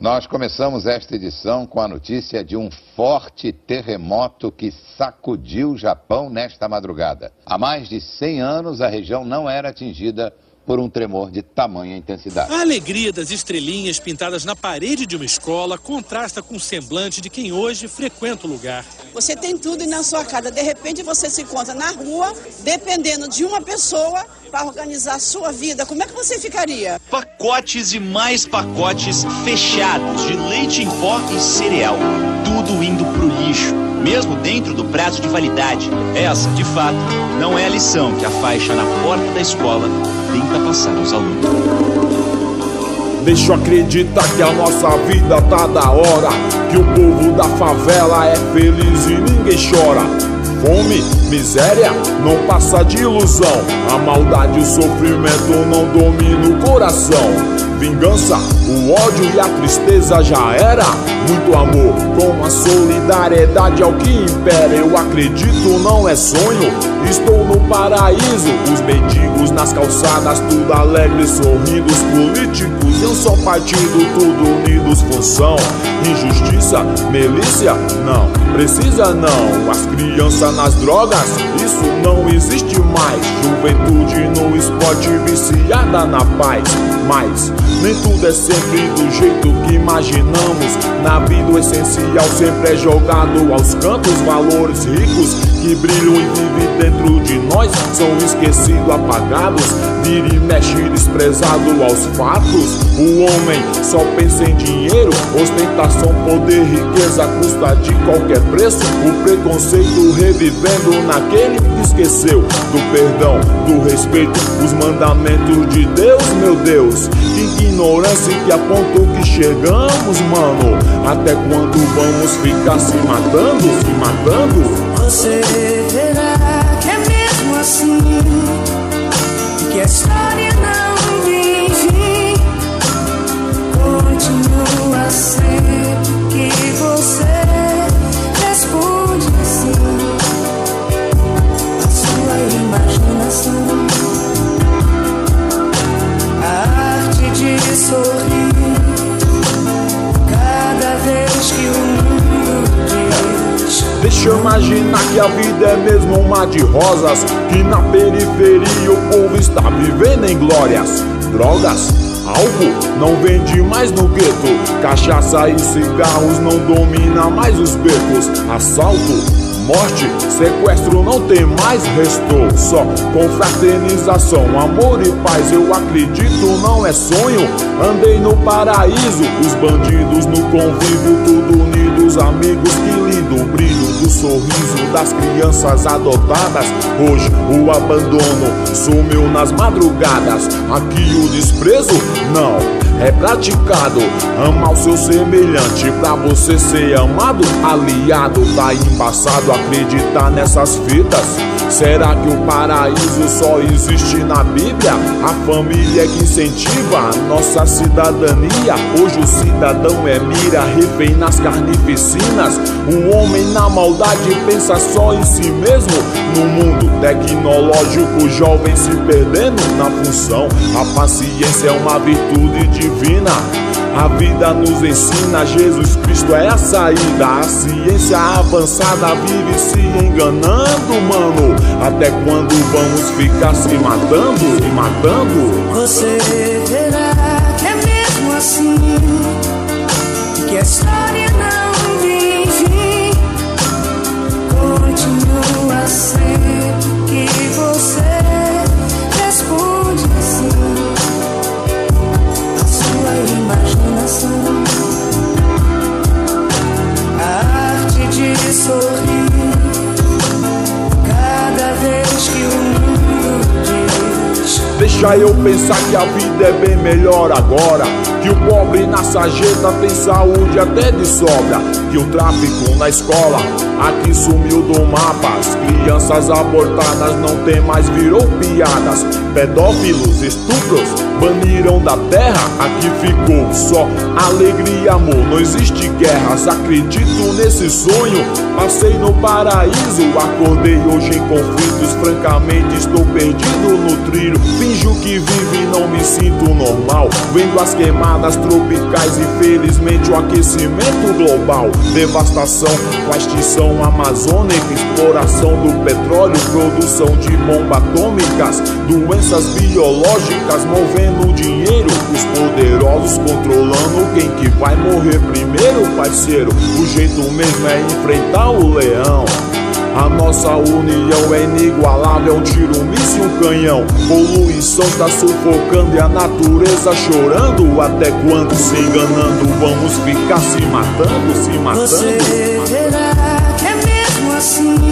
Nós começamos esta edição com a notícia de um forte terremoto que sacudiu o Japão nesta madrugada. Há mais de 100 anos, a região não era atingida por um tremor de tamanha intensidade. A alegria das estrelinhas pintadas na parede de uma escola contrasta com o semblante de quem hoje frequenta o lugar. Você tem tudo na sua casa, de repente você se encontra na rua, dependendo de uma pessoa para organizar a sua vida. Como é que você ficaria? Pacotes e mais pacotes fechados de leite em pó e cereal. Tudo indo pro lixo, mesmo dentro do prazo de validade. Essa, de fato, não é a lição que a faixa na porta da escola tenta passar aos alunos. Deixa eu acreditar que a nossa vida tá da hora, que o povo da favela é feliz e ninguém chora. Fome, miséria, não passa de ilusão. A maldade e o sofrimento não dominam o coração. Vingança, o ódio e a tristeza já era. Muito amor com a solidariedade é o que impera. Eu acredito, não é sonho, estou no paraíso. Os mendigos nas calçadas, tudo alegre, sorrindo. Os políticos em um só partido, tudo unidos, função. Injustiça, milícia, não precisa não. As crianças nas drogas, isso não existe mais. Juventude no esporte viciada na paz. Mas nem tudo é sempre do jeito que imaginamos. Na vida o essencial sempre é jogado aos cantos. Valores ricos que brilham e vivem dentro de nós são esquecidos, apagados. Vira e mexe desprezado aos fatos. O homem só pensa em dinheiro, ostentação, poder, riqueza à custa de qualquer preço. O preconceito revivendo naquele que esqueceu do perdão, do respeito, os mandamentos de Deus, meu Deus. Que ignorância que a ponto que chegamos, mano. Até quando vamos ficar se matando, se matando? Você verá que é mesmo assim, que a história não tem fim. Continua sempre que você responde sim. A sua imaginação, a arte de sorrir cada vez que o mundo diz. Deixa eu imaginar que a vida é mesmo um mar de rosas, que na periferia o povo está vivendo em glórias. Drogas, álcool não vende mais no gueto. Cachaça e cigarros não domina mais os becos. Assalto, morte, sequestro não tem mais, restou só confraternização, amor e paz. Eu acredito, não é sonho, andei no paraíso. Os bandidos no convívio, tudo unidos, amigos, que lindo o brilho do sorriso das crianças adotadas. Hoje o abandono sumiu nas madrugadas. Aqui o desprezo não é praticado. Ama o seu semelhante pra você ser amado. Aliado tá embaçado acreditar nessas fitas. Será que o paraíso só existe na Bíblia? A família é que incentiva a nossa cidadania. Hoje o cidadão é mira, refém nas carnificinas. O homem na maldade pensa só em si mesmo. No mundo tecnológico, o jovem se perdendo na função. A paciência é uma virtude divina. A vida nos ensina, Jesus Cristo é a saída. A ciência avançada vive se enganando, mano. Até quando vamos ficar se matando, se matando? Você verá que é mesmo assim, que a história não tem fim. Continua sempre que você responde sim. A sua imaginação, a arte de sorrir cada vez que o mundo diz. Deixa eu pensar que a vida é bem melhor agora, que o pobre na sarjeta tem saúde até de sobra, que o tráfico na escola aqui sumiu do mapa. As crianças abortadas não tem mais, virou piadas. Pedófilos, estupros baniram da terra. Aqui ficou só alegria e amor, não existe guerras. Acredito nesse sonho, passei no paraíso. Acordei hoje em conflitos, francamente estou perdido no trilho. Finjo que vivo e não me sinto normal, vendo as queimadas queimadas tropicais, infelizmente o aquecimento global, devastação com a extinção amazônica, exploração do petróleo, produção de bombas atômicas, doenças biológicas movendo dinheiro, os poderosos controlando quem que vai morrer primeiro, parceiro. O jeito mesmo é enfrentar o leão. A nossa união é inigualável, um tiro, um míssil, um canhão. Poluição tá sufocando e a natureza chorando. Até quando se enganando vamos ficar se matando, se matando? Você verá que é mesmo assim.